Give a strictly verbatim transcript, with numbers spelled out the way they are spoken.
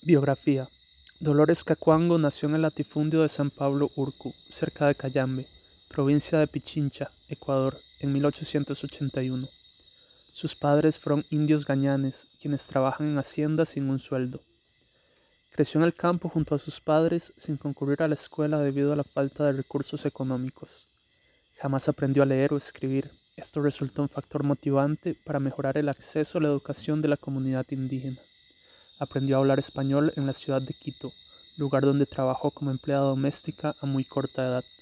Biografía. Dolores Cacuango nació en el latifundio de San Pablo Urcu, cerca de Cayambe, provincia de Pichincha, Ecuador, en mil ochocientos ochenta y uno. Sus padres fueron indios gañanes, quienes trabajan en haciendas sin un sueldo. Creció en el campo junto a sus padres sin concurrir a la escuela debido a la falta de recursos económicos. Jamás aprendió a leer o escribir. Esto resultó un factor motivante para mejorar el acceso a la educación de la comunidad indígena. Aprendió a hablar español en la ciudad de Quito, lugar donde trabajó como empleada doméstica a muy corta edad.